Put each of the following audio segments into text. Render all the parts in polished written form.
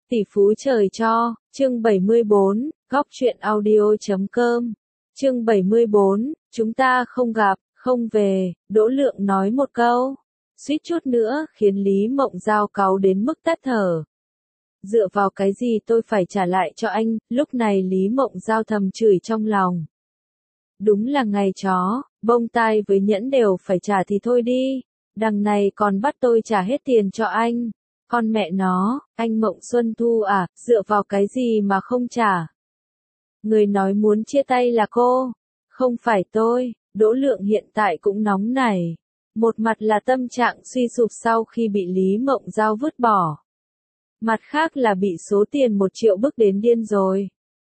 Tỷ phú trời cho, chương 74, góc truyện audio.com. Chương 74, chúng ta không gặp, không về, Đỗ Lượng nói một câu, suýt chút nữa khiến Lý Mộng Giao cáu đến mức tắt thở. Dựa vào cái gì tôi phải trả lại cho anh, lúc này Lý Mộng Giao thầm chửi trong lòng. Đúng là ngày chó, bông tai với nhẫn đều phải trả thì thôi đi, đằng này còn bắt tôi trả hết tiền cho anh. Con mẹ nó, anh Mộng Xuân Thu à, dựa vào cái gì mà không trả? Người nói muốn chia tay là cô, không phải tôi. Đỗ Lượng hiện tại cũng nóng nảy. Một mặt là tâm trạng suy sụp sau khi bị Lý Mộng Giao vứt bỏ. Mặt khác là bị số tiền 1 triệu bức đến điên rồi.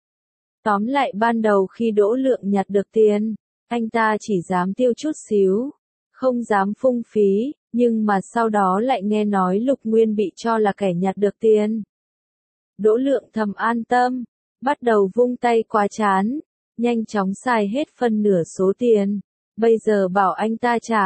Tóm lại ban đầu khi Đỗ Lượng nhặt được tiền, anh ta chỉ dám tiêu chút xíu, không dám phung phí. Nhưng mà sau đó lại nghe nói Lục Nguyên bị cho là kẻ nhặt được tiền. Đỗ Lượng thầm an tâm, bắt đầu vung tay qua trán, nhanh chóng xài hết phân nửa số tiền. Bây giờ bảo anh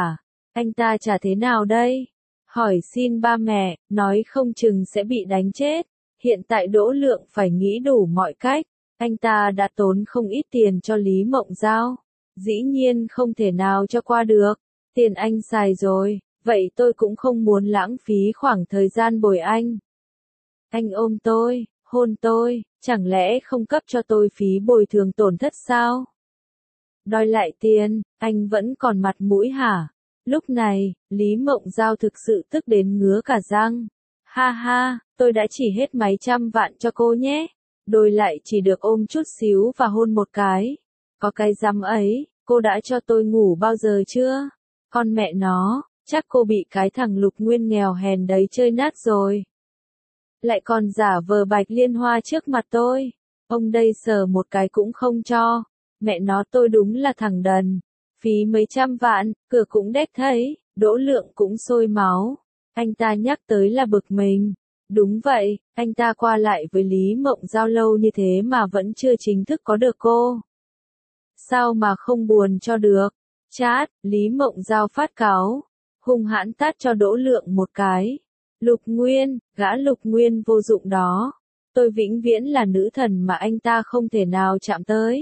ta trả thế nào đây? Hỏi xin ba mẹ, nói không chừng sẽ bị đánh chết. Hiện tại Đỗ Lượng phải nghĩ đủ mọi cách, anh ta đã tốn không ít tiền cho Lý Mộng Giao. Dĩ nhiên không thể nào cho qua được, tiền anh xài rồi. Vậy tôi cũng không muốn lãng phí khoảng thời gian bồi anh. Anh ôm tôi, hôn tôi, chẳng lẽ không cấp cho tôi phí bồi thường tổn thất sao? Đòi lại tiền, anh vẫn còn mặt mũi hả? Lúc này, Lý Mộng Giao thực sự tức đến ngứa cả răng. Ha ha, tôi đã chỉ hết mấy trăm vạn cho cô nhé. Đòi lại chỉ được ôm chút xíu và hôn một cái. Có cái dám ấy, cô đã cho tôi ngủ bao giờ chưa? Con mẹ nó. Chắc cô bị cái thằng Lục Nguyên nghèo hèn đấy chơi nát rồi. Lại còn giả vờ Bạch Liên Hoa trước mặt tôi. Ông đây sờ một cái cũng không cho. Mẹ nó tôi đúng là thằng đần. Phí mấy trăm vạn, cửa cũng đét thấy. Đỗ Lượng cũng sôi máu. Anh ta nhắc tới là bực mình. Đúng vậy, anh ta qua lại với Lý Mộng Giao lâu như thế mà vẫn chưa chính thức có được cô. Sao mà không buồn cho được? Chát, Lý Mộng Giao phát cáu. Hung hãn tát cho Đỗ Lượng một cái. Lục Nguyên, gã Lục Nguyên vô dụng đó. Tôi vĩnh viễn là nữ thần mà anh ta không thể nào chạm tới.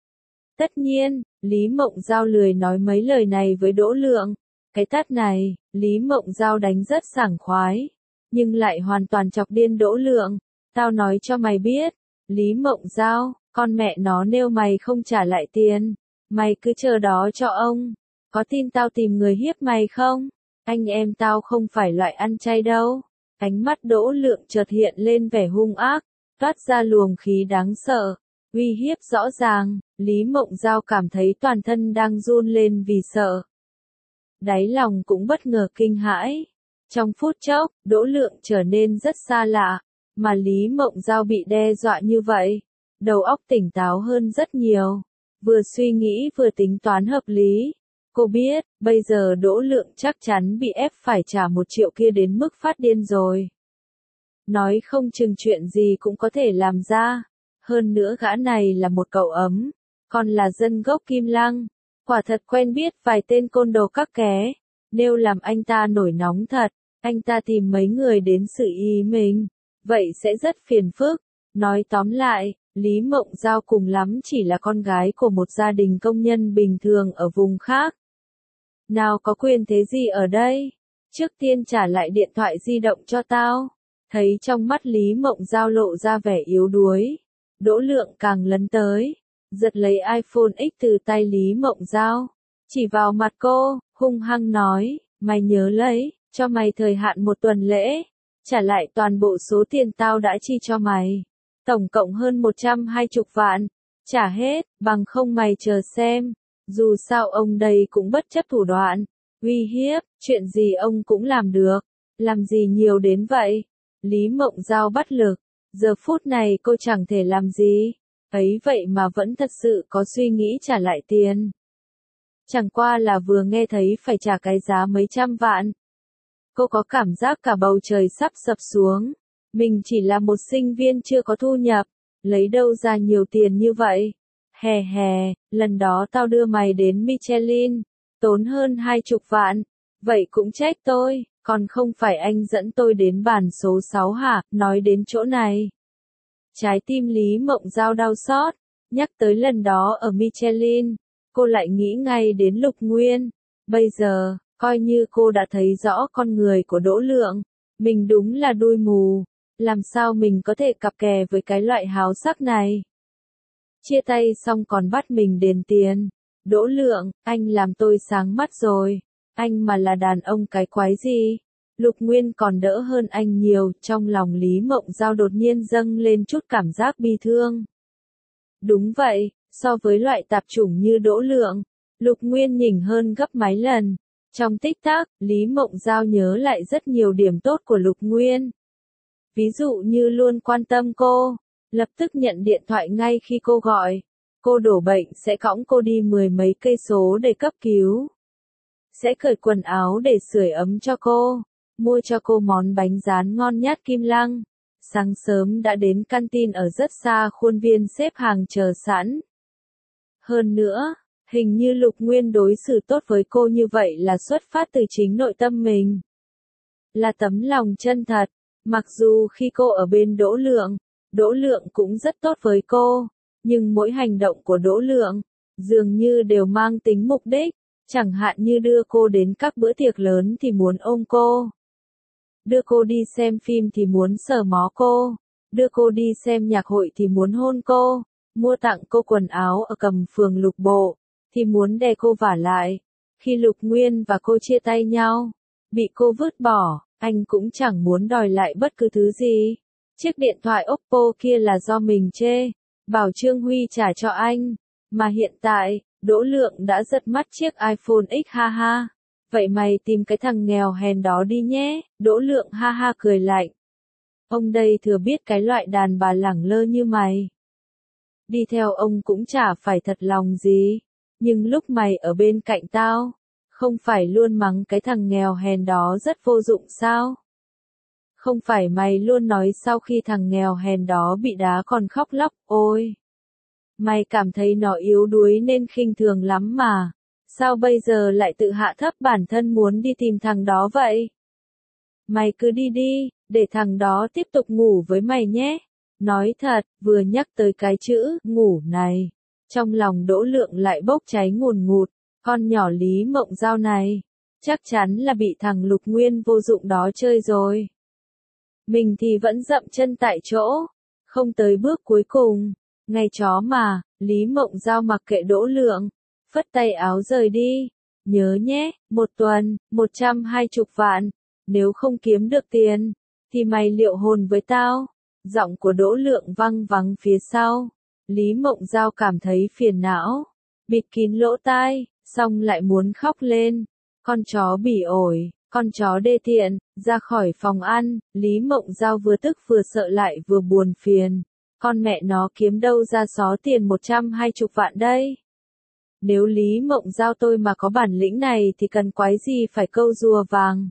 Tất nhiên, Lý Mộng Giao lười nói mấy lời này với Đỗ Lượng. Cái tát này, Lý Mộng Giao đánh rất sảng khoái. Nhưng lại hoàn toàn chọc điên Đỗ Lượng. Tao nói cho mày biết, Lý Mộng Giao, con mẹ nó nếu mày không trả lại tiền, mày cứ chờ đó cho ông. Có tin tao tìm người hiếp mày không? Anh em tao không phải loại ăn chay đâu. Ánh mắt Đỗ Lượng chợt hiện lên vẻ hung ác, toát ra luồng khí đáng sợ, uy hiếp rõ ràng. Lý Mộng Giao cảm thấy toàn thân đang run lên vì sợ. Đáy lòng cũng bất ngờ kinh hãi. Trong phút chốc, Đỗ Lượng trở nên rất xa lạ, mà Lý Mộng Giao bị đe dọa như vậy, đầu óc tỉnh táo hơn rất nhiều, vừa suy nghĩ vừa tính toán hợp lý. Cô biết, bây giờ Đỗ Lượng chắc chắn bị ép phải trả 1 triệu kia đến mức phát điên rồi. Nói không chừng chuyện gì cũng có thể làm ra. Hơn nữa gã này là một cậu ấm, còn là dân gốc Kim Lăng. Quả thật quen biết vài tên côn đồ các ké. Nếu làm anh ta nổi nóng thật, anh ta tìm mấy người đến xử ý mình. Vậy sẽ rất phiền phức. Nói tóm lại, Lý Mộng Giao cùng lắm chỉ là con gái của một gia đình công nhân bình thường ở vùng khác. Nào có quyền thế gì ở đây? Trước tiên trả lại điện thoại di động cho tao. Thấy trong mắt Lý Mộng Giao lộ ra vẻ yếu đuối. Đỗ Lượng càng lấn tới, giật lấy iPhone X từ tay Lý Mộng Giao. Chỉ vào mặt cô, hung hăng nói, mày nhớ lấy, cho mày thời hạn 1 tuần lễ. Trả lại toàn bộ số tiền tao đã chi cho mày. Tổng cộng hơn 120 vạn. Trả hết, bằng không mày chờ xem. Dù sao ông đây cũng bất chấp thủ đoạn, uy hiếp, chuyện gì ông cũng làm được. Làm gì nhiều đến vậy? Lý Mộng Giao bất lực. Giờ phút này cô chẳng thể làm gì. Ấy vậy mà vẫn thật sự có suy nghĩ trả lại tiền. Chẳng qua là vừa nghe thấy phải trả cái giá mấy trăm vạn. Cô có cảm giác cả bầu trời sắp sập xuống. Mình chỉ là một sinh viên chưa có thu nhập. Lấy đâu ra nhiều tiền như vậy? Hè hè, lần đó tao đưa mày đến Michelin, tốn hơn 20 vạn. Vậy cũng trách tôi, Còn không phải anh dẫn tôi đến bàn số 6 hả, nói đến chỗ này. Trái tim Lý Mộng Giao đau xót, nhắc tới lần đó ở Michelin, cô lại nghĩ ngay đến Lục Nguyên. Bây giờ, coi như cô đã thấy rõ con người của Đỗ Lượng, mình đúng là đuôi mù, làm sao mình có thể cặp kè với cái loại háo sắc này. Chia tay xong còn bắt mình đền tiền. Đỗ Lượng, anh làm tôi sáng mắt rồi, anh mà là đàn ông cái quái gì? Lục Nguyên còn đỡ hơn anh nhiều, trong lòng Lý Mộng Giao đột nhiên dâng lên chút cảm giác bi thương. Đúng vậy, so với loại tạp chủng như Đỗ Lượng, Lục Nguyên nhỉnh hơn gấp mấy lần. Trong tích tắc, Lý Mộng Giao nhớ lại rất nhiều điểm tốt của Lục Nguyên. Ví dụ như luôn quan tâm cô, lập tức nhận điện thoại ngay khi cô gọi. Cô đổ bệnh sẽ cõng cô đi 10 mấy cây số để cấp cứu. Sẽ cởi quần áo để sưởi ấm cho cô, mua cho cô món bánh rán ngon nhát Kim Lăng. Sáng sớm đã đến canteen ở rất xa khuôn viên xếp hàng chờ sẵn. Hơn nữa, hình như Lục Nguyên đối xử tốt với cô như vậy là xuất phát từ chính nội tâm mình. Là tấm lòng chân thật, mặc dù khi cô ở bên Đỗ Lượng cũng rất tốt với cô, nhưng mỗi hành động của Đỗ Lượng, dường như đều mang tính mục đích, chẳng hạn như đưa cô đến các bữa tiệc lớn thì muốn ôm cô. Đưa cô đi xem phim thì muốn sờ mó cô, đưa cô đi xem nhạc hội thì muốn hôn cô, mua tặng cô quần áo ở Cẩm Phường Lục Bộ, thì muốn đè cô vả lại. Khi Lục Nguyên và cô chia tay nhau, bị cô vứt bỏ, anh cũng chẳng muốn đòi lại bất cứ thứ gì. Chiếc điện thoại Oppo kia là do mình chê, bảo Trương Huy trả cho anh, mà hiện tại, Đỗ Lượng đã giật mất chiếc iPhone X ha ha. Vậy mày tìm cái thằng nghèo hèn đó đi nhé, Đỗ Lượng ha ha cười lạnh. Ông đây thừa biết cái loại đàn bà lẳng lơ như mày. Đi theo ông cũng chả phải thật lòng gì, nhưng lúc mày ở bên cạnh tao, không phải luôn mắng cái thằng nghèo hèn đó rất vô dụng sao? Không phải mày luôn nói sau khi thằng nghèo hèn đó bị đá còn khóc lóc, ôi. Mày cảm thấy nó yếu đuối nên khinh thường lắm mà. Sao bây giờ lại tự hạ thấp bản thân muốn đi tìm thằng đó vậy? Mày cứ đi đi, để thằng đó tiếp tục ngủ với mày nhé. Nói thật, vừa nhắc tới cái chữ ngủ này, trong lòng Đỗ Lượng lại bốc cháy ngùn ngụt. Con nhỏ Lý Mộng Giao này, chắc chắn là bị thằng Lục Nguyên vô dụng đó chơi rồi. Mình thì vẫn dậm chân tại chỗ, không tới bước cuối cùng. Ngày chó mà, Lý Mộng Giao mặc kệ Đỗ Lượng, phất tay áo rời đi. Nhớ nhé, 1 tuần, 120 vạn. Nếu không kiếm được tiền, thì mày liệu hồn với tao. Giọng của Đỗ Lượng văng vắng phía sau. Lý Mộng Giao cảm thấy phiền não, bịt kín lỗ tai, xong lại muốn khóc lên. Con chó bỉ ổi, con chó đê tiện, ra khỏi phòng ăn. Lý Mộng Giao vừa tức vừa sợ lại vừa buồn phiền. Con mẹ nó kiếm đâu ra xó tiền 120 vạn đây? Nếu Lý Mộng Giao tôi mà có bản lĩnh này thì cần quái gì phải câu rùa vàng.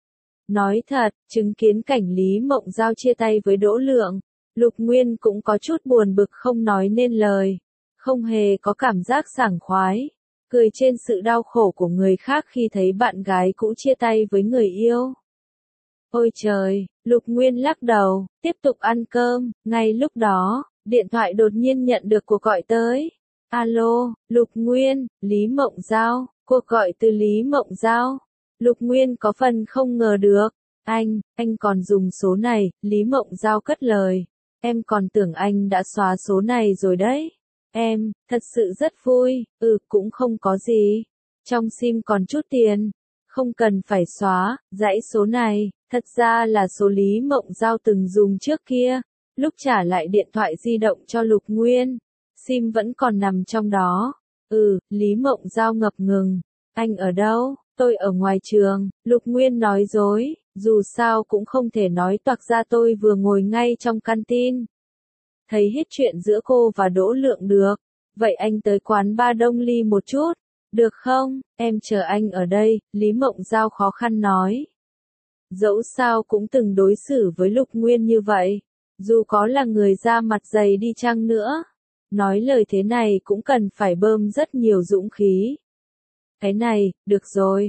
Nói thật, chứng kiến cảnh Lý Mộng Giao chia tay với Đỗ Lượng, Lục Nguyên cũng có chút buồn bực không nói nên lời. Không hề có cảm giác sảng khoái, cười trên sự đau khổ của người khác khi thấy bạn gái cũ chia tay với người yêu. Ôi trời, Lục Nguyên lắc đầu, tiếp tục ăn cơm. Ngay lúc đó, điện thoại đột nhiên nhận được cuộc gọi tới. Alo, Lục Nguyên, Lý Mộng Giao, cuộc gọi từ Lý Mộng Giao. Lục Nguyên có phần không ngờ được. Anh còn dùng số này, Lý Mộng Giao cất lời. Em còn tưởng anh đã xóa số này rồi đấy. Em, thật sự rất vui, cũng không có gì. Trong SIM còn chút tiền. Không cần phải xóa, dãy số này, thật ra là số Lý Mộng Giao từng dùng trước kia. Lúc trả lại điện thoại di động cho Lục Nguyên, SIM vẫn còn nằm trong đó. Lý Mộng Giao ngập ngừng. Anh ở đâu? Tôi ở ngoài trường. Lục Nguyên nói dối, dù sao cũng không thể nói toạc ra tôi vừa ngồi ngay trong canteen. Thấy hết chuyện giữa cô và Đỗ Lượng được. Vậy anh tới quán bar Đông Ly một chút, được không? Em chờ anh ở đây, Lý Mộng Giao khó khăn nói. Dẫu sao cũng từng đối xử với Lục Nguyên như vậy, dù có là người da mặt dày đi chăng nữa. Nói lời thế này cũng cần phải bơm rất nhiều dũng khí. Cái này, được rồi.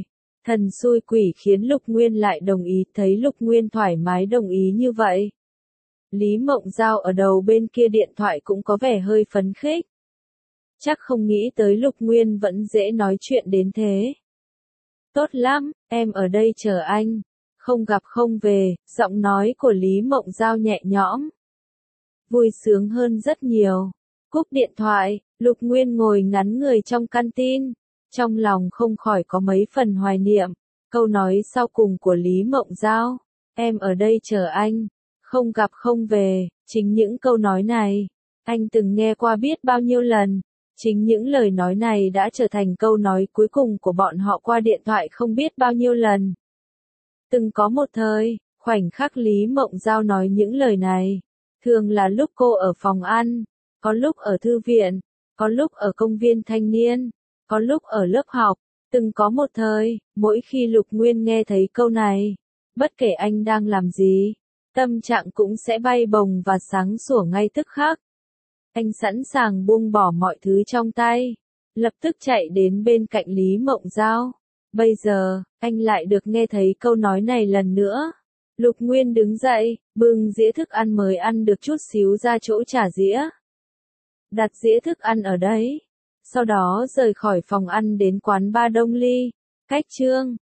Thần xui quỷ khiến Lục Nguyên lại đồng ý, thấy Lục Nguyên thoải mái đồng ý như vậy. Lý Mộng Giao ở đầu bên kia điện thoại cũng có vẻ hơi phấn khích. Chắc không nghĩ tới Lục Nguyên vẫn dễ nói chuyện đến thế. Tốt lắm, em ở đây chờ anh. Không gặp không về, giọng nói của Lý Mộng Giao nhẹ nhõm. Vui sướng hơn rất nhiều. Cúp điện thoại, Lục Nguyên ngồi ngắn người trong canteen. Trong lòng không khỏi có mấy phần hoài niệm. Câu nói sau cùng của Lý Mộng Giao. Em ở đây chờ anh. Không gặp không về, chính những câu nói này. Anh từng nghe qua biết bao nhiêu lần. Chính những lời nói này đã trở thành câu nói cuối cùng của bọn họ qua điện thoại không biết bao nhiêu lần. Từng có một thời, khoảnh khắc Lý Mộng Giao nói những lời này. Thường là lúc cô ở phòng ăn, có lúc ở thư viện, có lúc ở công viên thanh niên, có lúc ở lớp học. Từng có một thời, mỗi khi Lục Nguyên nghe thấy câu này, bất kể anh đang làm gì, tâm trạng cũng sẽ bay bồng và sáng sủa ngay tức khắc. Anh sẵn sàng buông bỏ mọi thứ trong tay, lập tức chạy đến bên cạnh Lý Mộng Giao. Bây giờ, anh lại được nghe thấy câu nói này lần nữa. Lục Nguyên đứng dậy, bưng dĩa thức ăn mới ăn được chút xíu ra chỗ trả dĩa. Đặt dĩa thức ăn ở đấy. Sau đó rời khỏi phòng ăn đến quán bar Đông Ly. Cách Trương,